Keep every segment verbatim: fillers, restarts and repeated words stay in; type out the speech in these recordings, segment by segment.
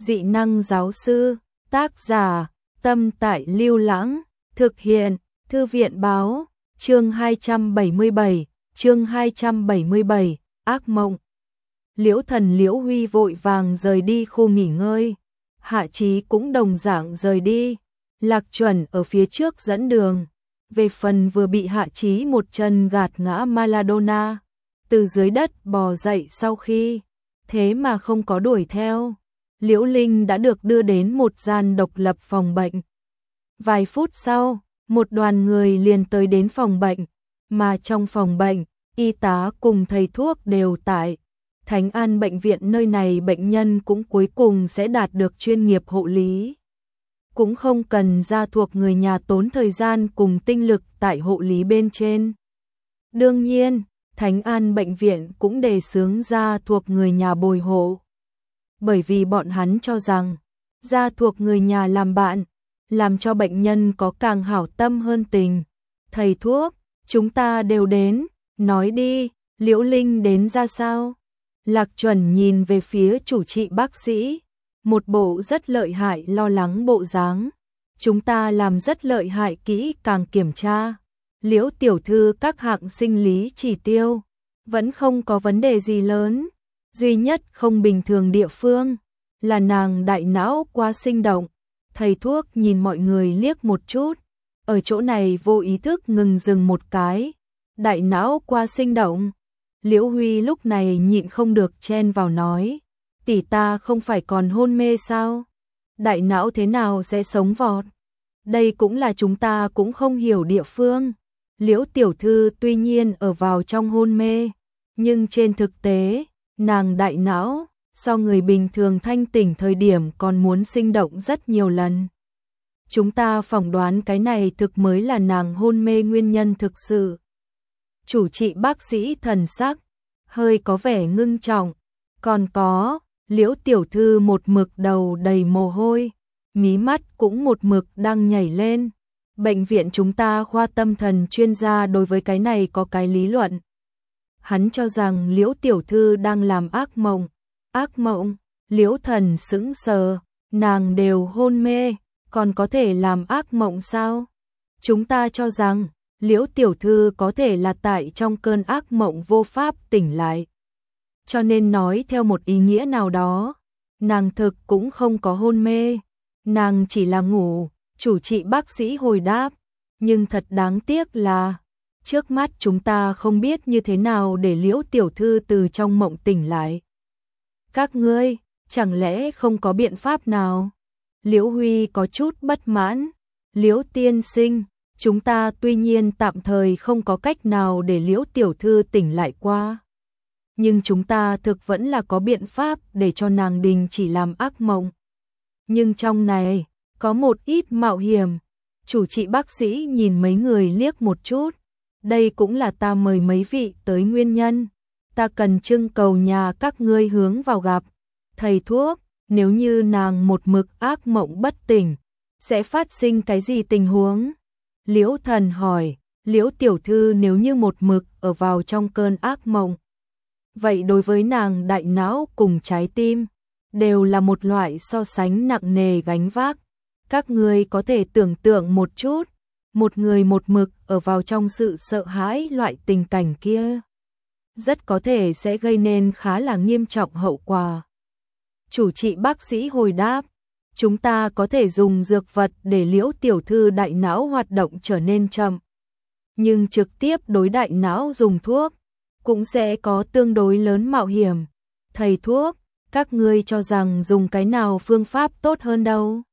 Dị năng giáo sư, tác giả, Tâm Tại Lưu Lãng, thực hiện, Thư viện báo, chương hai trăm bảy mươi bảy, chương hai trăm bảy mươi bảy, ác mộng. Liễu Thần Liễu Huy vội vàng rời đi khu nghỉ ngơi, Hạ Chí cũng đồng dạng rời đi, Lạc Chuẩn ở phía trước dẫn đường. Về phần vừa bị Hạ Chí một chân gạt ngã Maladona, từ dưới đất bò dậy sau khi, thế mà không có đuổi theo. Liễu Linh đã được đưa đến một gian độc lập phòng bệnh. Vài phút sau, một đoàn người liền tới đến phòng bệnh, mà trong phòng bệnh, y tá cùng thầy thuốc đều tại. Thánh An bệnh viện nơi này bệnh nhân cũng cuối cùng sẽ đạt được chuyên nghiệp hộ lý. Cũng không cần gia thuộc người nhà tốn thời gian cùng tinh lực tại hộ lý bên trên. Đương nhiên, Thánh An bệnh viện cũng đề xướng gia thuộc người nhà bồi hộ. Bởi vì bọn hắn cho rằng, gia thuộc người nhà làm bạn, làm cho bệnh nhân có càng hảo tâm hơn tình. Thầy thuốc, chúng ta đều đến, nói đi, Liễu Linh đến ra sao? Lạc Chuẩn nhìn về phía chủ trị bác sĩ, một bộ rất lợi hại lo lắng bộ dáng. Chúng ta làm rất lợi hại kỹ càng kiểm tra. Liễu tiểu thư các hạng sinh lý chỉ tiêu, vẫn không có vấn đề gì lớn. Duy nhất không bình thường địa phương, là nàng đại não quá sinh động. Thầy thuốc nhìn mọi người liếc một chút, ở chỗ này vô ý thức ngừng dừng một cái. Đại não quá sinh động. Liễu Huy lúc này nhịn không được chen vào nói, tỷ ta không phải còn hôn mê sao? Đại não thế nào sẽ sống vọt? Đây cũng là chúng ta cũng không hiểu địa phương. Liễu tiểu thư tuy nhiên ở vào trong hôn mê, nhưng trên thực tế, nàng đại não, so người bình thường thanh tỉnh thời điểm còn muốn sinh động rất nhiều lần. Chúng ta phỏng đoán cái này thực mới là nàng hôn mê nguyên nhân thực sự. Chủ trị bác sĩ thần sắc, hơi có vẻ ngưng trọng. Còn có, Liễu tiểu thư một mực đầu đầy mồ hôi, mí mắt cũng một mực đang nhảy lên. Bệnh viện chúng ta khoa tâm thần chuyên gia đối với cái này có cái lý luận. Hắn cho rằng Liễu tiểu thư đang làm ác mộng. Ác mộng? Liễu Thần sững sờ, nàng đều hôn mê, còn có thể làm ác mộng sao? Chúng ta cho rằng, Liễu tiểu thư có thể là tại trong cơn ác mộng vô pháp tỉnh lại. Cho nên nói theo một ý nghĩa nào đó, nàng thực cũng không có hôn mê, nàng chỉ là ngủ. Chủ trị bác sĩ hồi đáp, nhưng thật đáng tiếc là, trước mắt chúng ta không biết như thế nào để Liễu tiểu thư từ trong mộng tỉnh lại. Các ngươi, chẳng lẽ không có biện pháp nào? Liễu Huy có chút bất mãn. Liễu tiên sinh, chúng ta tuy nhiên tạm thời không có cách nào để Liễu tiểu thư tỉnh lại qua. Nhưng chúng ta thực vẫn là có biện pháp để cho nàng đình chỉ làm ác mộng. Nhưng trong này, có một ít mạo hiểm. Chủ trị bác sĩ nhìn mấy người liếc một chút. Đây cũng là ta mời mấy vị tới nguyên nhân. Ta cần trưng cầu nhà các ngươi hướng vào gặp thầy thuốc. Nếu như nàng một mực ác mộng bất tỉnh, sẽ phát sinh cái gì tình huống? Liễu Thần hỏi. Liễu tiểu thư nếu như một mực ở vào trong cơn ác mộng, vậy đối với nàng đại não cùng trái tim đều là một loại so sánh nặng nề gánh vác. Các ngươi có thể tưởng tượng một chút, một người một mực ở vào trong sự sợ hãi loại tình cảnh kia, rất có thể sẽ gây nên khá là nghiêm trọng hậu quả. Chủ trị bác sĩ hồi đáp, chúng ta có thể dùng dược vật để Liễu tiểu thư đại não hoạt động trở nên chậm, nhưng trực tiếp đối đại não dùng thuốc cũng sẽ có tương đối lớn mạo hiểm. Thầy thuốc, các ngươi cho rằng dùng cái nào phương pháp tốt hơn đâu?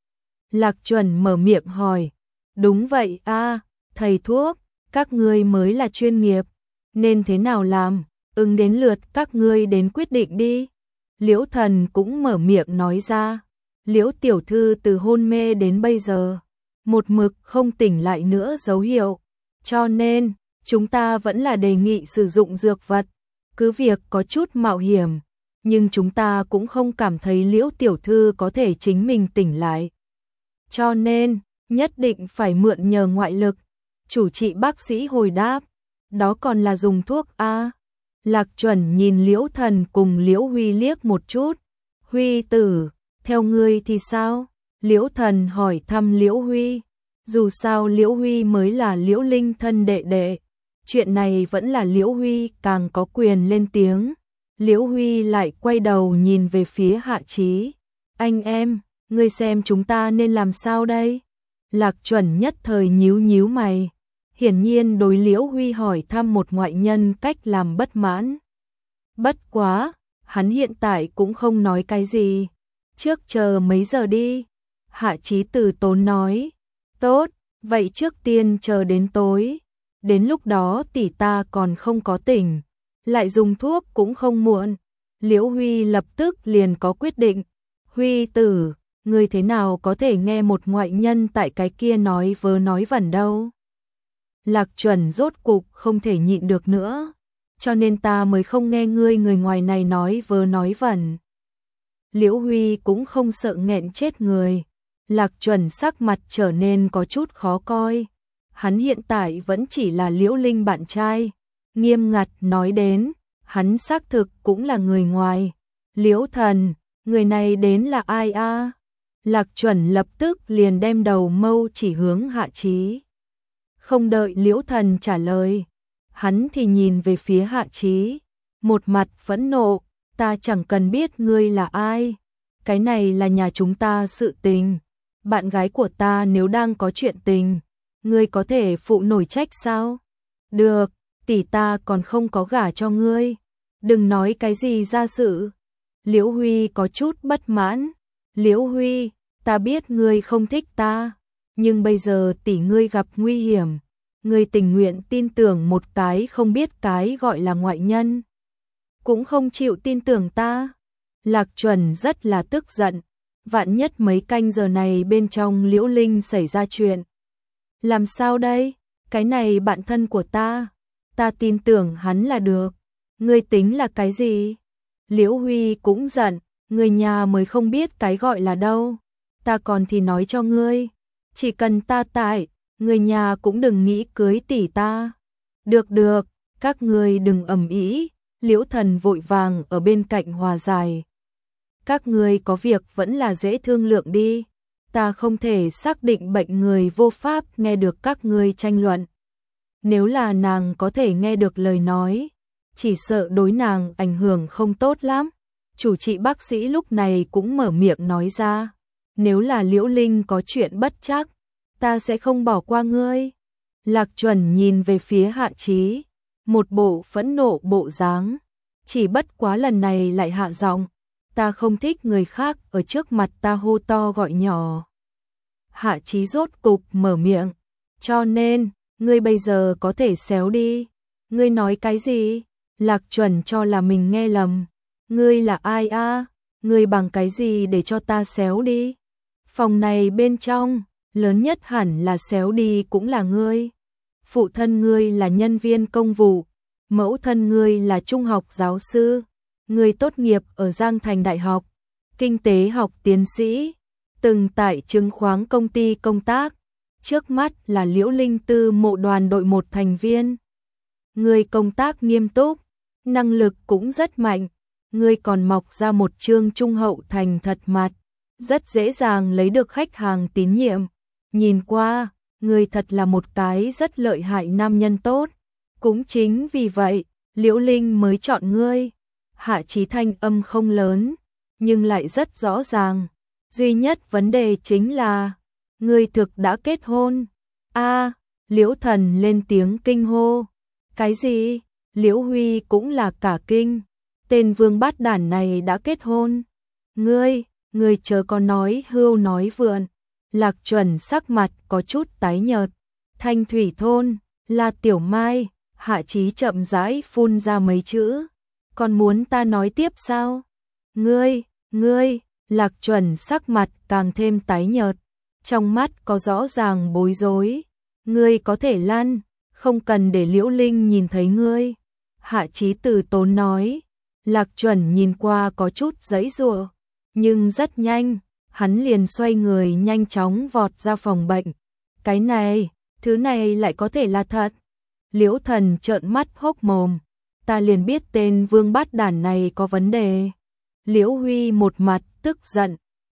Lạc Chuẩn mở miệng hỏi. Đúng vậy a, thầy thuốc, các ngươi mới là chuyên nghiệp, nên thế nào làm, ứng đến lượt các ngươi đến quyết định đi. Liễu Thần cũng mở miệng nói ra. Liễu tiểu thư từ hôn mê đến bây giờ, một mực không tỉnh lại nữa dấu hiệu, cho nên chúng ta vẫn là đề nghị sử dụng dược vật. Cứ việc có chút mạo hiểm, nhưng chúng ta cũng không cảm thấy Liễu tiểu thư có thể chính mình tỉnh lại. Cho nên, nhất định phải mượn nhờ ngoại lực. Chủ trị bác sĩ hồi đáp, đó còn là dùng thuốc a? Lạc Chuẩn nhìn Liễu Thần cùng Liễu Huy liếc một chút. Huy tử, Theo ngươi thì sao? Liễu Thần hỏi thăm Liễu Huy. Dù sao Liễu Huy mới là Liễu Linh thân đệ đệ. Chuyện này vẫn là Liễu Huy càng có quyền lên tiếng. Liễu Huy lại quay đầu nhìn về phía Hạ Chí. Anh em, ngươi xem chúng ta nên làm sao đây? Lạc Chuẩn nhất thời nhíu nhíu mày. Hiển nhiên đối Liễu Huy hỏi thăm một ngoại nhân cách làm bất mãn. Bất quá, hắn hiện tại cũng không nói cái gì. Trước chờ mấy giờ đi. Hạ Chí từ tốn nói. Tốt, vậy trước tiên chờ đến tối. Đến lúc đó tỷ ta còn không có tỉnh. Lại dùng thuốc cũng không muộn. Liễu Huy lập tức liền có quyết định. Huy tử, ngươi thế nào có thể nghe một ngoại nhân tại cái kia nói vớ nói vẩn đâu. Lạc Chuẩn rốt cục không thể nhịn được nữa. Cho nên ta mới không nghe ngươi người ngoài này nói vớ nói vẩn. Liễu Huy cũng không sợ nghẹn chết người. Lạc Chuẩn sắc mặt trở nên có chút khó coi. Hắn hiện tại vẫn chỉ là Liễu Linh bạn trai. Nghiêm ngặt nói đến, hắn xác thực cũng là người ngoài. Liễu Thần, người này đến là ai a? Lạc Chuẩn lập tức liền đem đầu mâu chỉ hướng Hạ Chí. Không đợi Liễu Thần trả lời, hắn thì nhìn về phía Hạ Chí, một mặt phẫn nộ, ta chẳng cần biết ngươi là ai. Cái này là nhà chúng ta sự tình. Bạn gái của ta nếu đang có chuyện tình, ngươi có thể phụ nổi trách sao? Được, tỷ ta còn không có gả cho ngươi. Đừng nói cái gì ra sự. Liễu Huy có chút bất mãn. Liễu Huy, ta biết ngươi không thích ta, nhưng bây giờ tỷ ngươi gặp nguy hiểm. Ngươi tình nguyện tin tưởng một cái không biết cái gọi là ngoại nhân. Cũng không chịu tin tưởng ta. Lạc Chuẩn rất là tức giận. Vạn nhất mấy canh giờ này bên trong Liễu Linh xảy ra chuyện. Làm sao đây? Cái này bạn thân của ta. Ta tin tưởng hắn là được. Ngươi tính là cái gì? Liễu Huy cũng giận. Người nhà mới không biết cái gọi là đâu. Ta còn thì nói cho ngươi. Chỉ cần ta tại, người nhà cũng đừng nghĩ cưới tỷ ta. Được được, các ngươi đừng ầm ĩ. Liễu Thần vội vàng ở bên cạnh hòa giải. Các ngươi có việc vẫn là dễ thương lượng đi. Ta không thể xác định bệnh người vô pháp nghe được các ngươi tranh luận. Nếu là nàng có thể nghe được lời nói, chỉ sợ đối nàng ảnh hưởng không tốt lắm. Chủ trị bác sĩ lúc này cũng mở miệng nói ra. Nếu là Liễu Linh có chuyện bất trắc, ta sẽ không bỏ qua ngươi. Lạc Chuẩn nhìn về phía Hạ Chí, một bộ phẫn nộ bộ dáng. Chỉ bất quá lần này lại hạ giọng. Ta không thích người khác ở trước mặt ta hô to gọi nhỏ. Hạ Chí rốt cục mở miệng. Cho nên, ngươi bây giờ có thể xéo đi. Ngươi nói cái gì? Lạc Chuẩn cho là mình nghe lầm. Ngươi là ai a? À? Ngươi bằng cái gì để cho ta xéo đi? Phòng này bên trong, lớn nhất hẳn là xéo đi cũng là ngươi. Phụ thân ngươi là nhân viên công vụ, mẫu thân ngươi là trung học giáo sư, ngươi tốt nghiệp ở Giang Thành Đại học, kinh tế học tiến sĩ, từng tại chứng khoán công ty công tác, trước mắt là Liễu Linh Tư mộ đoàn đội một thành viên. Ngươi công tác nghiêm túc, năng lực cũng rất mạnh, ngươi còn mọc ra một trương trung hậu thành thật mặt, rất dễ dàng lấy được khách hàng tín nhiệm. Nhìn qua, ngươi thật là một cái rất lợi hại nam nhân tốt. Cũng chính vì vậy, Liễu Linh mới chọn ngươi. Hạ Chí thanh âm không lớn, nhưng lại rất rõ ràng. Duy nhất vấn đề chính là, ngươi thực đã kết hôn. A, Liễu Thần lên tiếng kinh hô. Cái gì? Liễu Huy cũng là cả kinh. Tên vương bát đản này đã kết hôn. Ngươi, ngươi chớ có nói hưu nói vượn. Lạc Chuẩn sắc mặt có chút tái nhợt. Thanh Thủy thôn, là Tiểu Mai. Hạ Chí chậm rãi phun ra mấy chữ. Còn muốn ta nói tiếp sao? Ngươi, ngươi, Lạc Chuẩn sắc mặt càng thêm tái nhợt. Trong mắt có rõ ràng bối rối. Ngươi có thể lăn, không cần để Liễu Linh nhìn thấy ngươi. Hạ Chí từ tốn nói. Lạc Chuẩn nhìn qua có chút giãy giụa, nhưng rất nhanh, hắn liền xoay người nhanh chóng vọt ra phòng bệnh. Cái này, thứ này lại có thể là thật. Liễu Thần trợn mắt hốc mồm, ta liền biết tên vương bát đản này có vấn đề. Liễu Huy một mặt tức giận,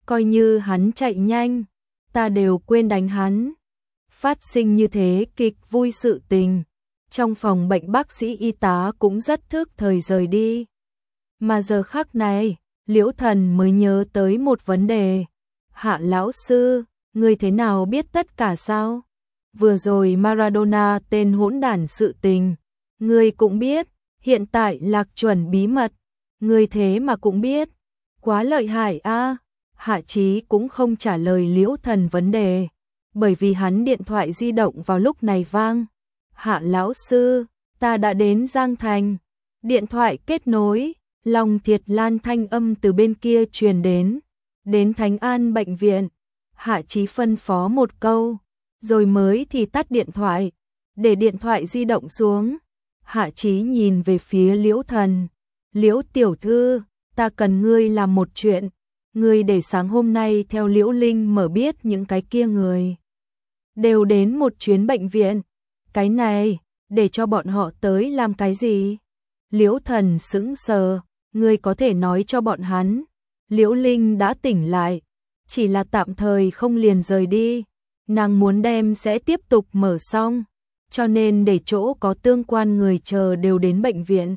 coi như hắn chạy nhanh, ta đều quên đánh hắn. Phát sinh như thế kịch vui sự tình, trong phòng bệnh bác sĩ y tá cũng rất thức thời rời đi. Mà giờ khắc này, Liễu Thần mới nhớ tới một vấn đề. Hạ lão sư, người thế nào biết tất cả sao? Vừa rồi Maradona tên hỗn đản sự tình, người cũng biết, hiện tại Lạc Chuẩn bí mật, người thế mà cũng biết, quá lợi hại a. Hạ Chí cũng không trả lời Liễu Thần vấn đề, bởi vì hắn điện thoại di động vào lúc này vang. Hạ lão sư, ta đã đến Giang Thành. Điện thoại kết nối, Long Thiệt Lan thanh âm từ bên kia truyền đến. Đến Thánh An bệnh viện. Hạ Chí phân phó một câu, rồi mới thì tắt điện thoại, để điện thoại di động xuống. Hạ Chí nhìn về phía Liễu Thần. Liễu tiểu thư, ta cần ngươi làm một chuyện. Ngươi để sáng hôm nay theo Liễu Linh mở biết những cái kia người đều đến một chuyến bệnh viện. Cái này, để cho bọn họ tới làm cái gì? Liễu Thần sững sờ, ngươi có thể nói cho bọn hắn. Liễu Linh đã tỉnh lại, chỉ là tạm thời không liền rời đi. Nàng muốn đem sẽ tiếp tục mở xong, cho nên để chỗ có tương quan người chờ đều đến bệnh viện.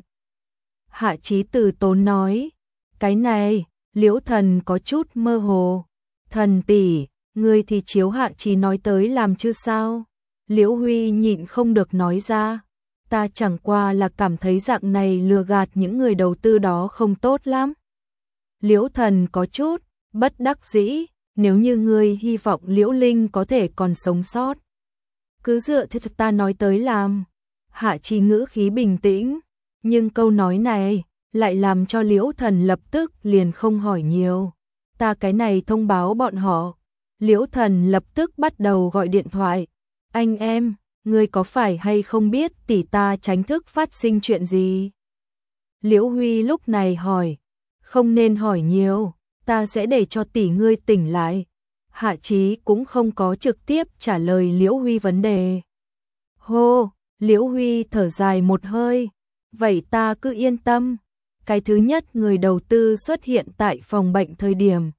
Hạ Chí từ tốn nói, cái này, Liễu Thần có chút mơ hồ. Thần tỷ, ngươi thì chiếu Hạ Chí nói tới làm chứ sao? Liễu Huy nhịn không được nói ra, ta chẳng qua là cảm thấy dạng này lừa gạt những người đầu tư đó không tốt lắm. Liễu Thần có chút bất đắc dĩ, nếu như ngươi hy vọng Liễu Linh có thể còn sống sót, cứ dựa theo ta nói tới làm. Hạ Chí ngữ khí bình tĩnh, nhưng câu nói này lại làm cho Liễu Thần lập tức liền không hỏi nhiều. Ta cái này thông báo bọn họ. Liễu Thần lập tức bắt đầu gọi điện thoại. Anh em, ngươi có phải hay không biết tỷ ta tránh thức phát sinh chuyện gì? Liễu Huy lúc này hỏi. Không nên hỏi nhiều, ta sẽ để cho tỷ ngươi tỉnh lại. Hạ Chí cũng không có trực tiếp trả lời Liễu Huy vấn đề. Hô, Liễu Huy thở dài một hơi. Vậy ta cứ yên tâm. Cái thứ nhất người đầu tư xuất hiện tại phòng bệnh thời điểm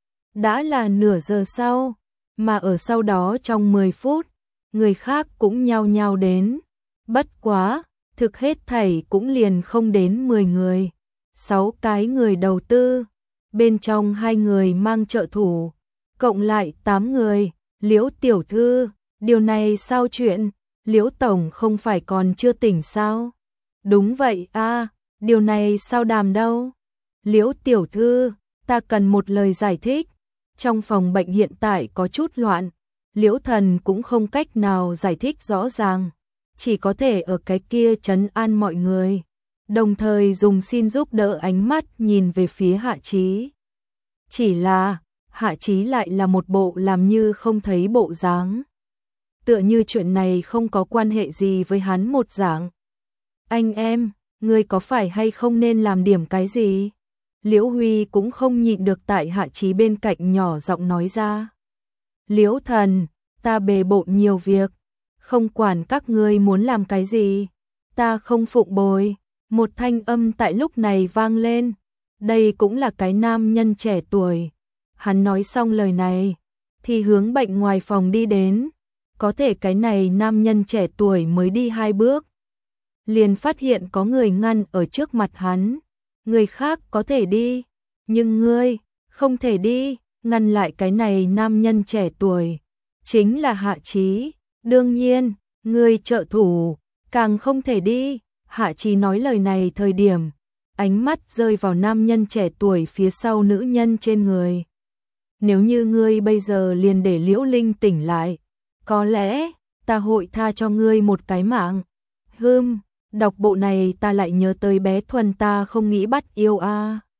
đã là nửa giờ sau, mà ở sau đó trong mười phút, người khác cũng nhao nhao đến. Bất quá, thực hết thảy cũng liền không đến mười người. sáu cái người đầu tư, bên trong hai người mang trợ thủ, cộng lại tám người. Liễu tiểu thư, điều này sao chuyện? Liễu tổng không phải còn chưa tỉnh sao? Đúng vậy a, điều này sao đàm đâu? Liễu tiểu thư, ta cần một lời giải thích. Trong phòng bệnh hiện tại có chút loạn, Liễu Thần cũng không cách nào giải thích rõ ràng, chỉ có thể ở cái kia trấn an mọi người, đồng thời dùng xin giúp đỡ ánh mắt nhìn về phía Hạ Chí. Chỉ là, Hạ Chí lại là một bộ làm như không thấy bộ dáng. Tựa như chuyện này không có quan hệ gì với hắn một dạng. Anh em, ngươi có phải hay không nên làm điểm cái gì? Liễu Huy cũng không nhịn được tại Hạ Chí bên cạnh nhỏ giọng nói ra. Liễu Thần, ta bề bộn nhiều việc, không quản các ngươi muốn làm cái gì, ta không phụng bồi. Một thanh âm tại lúc này vang lên, đây cũng là cái nam nhân trẻ tuổi. Hắn nói xong lời này, thì hướng bệnh ngoài phòng đi đến. Có thể cái này nam nhân trẻ tuổi mới đi hai bước, liền phát hiện có người ngăn ở trước mặt hắn. Người khác có thể đi, nhưng ngươi không thể đi. Ngăn lại cái này nam nhân trẻ tuổi chính là Hạ Chí. Đương nhiên, ngươi trợ thủ càng không thể đi. Hạ Chí nói lời này thời điểm, ánh mắt rơi vào nam nhân trẻ tuổi phía sau nữ nhân trên người. Nếu như ngươi bây giờ liền để Liễu Linh tỉnh lại, có lẽ ta hội tha cho ngươi một cái mạng. Hừm, đọc bộ này ta lại nhớ tới bé Thuần ta không nghĩ bắt yêu a.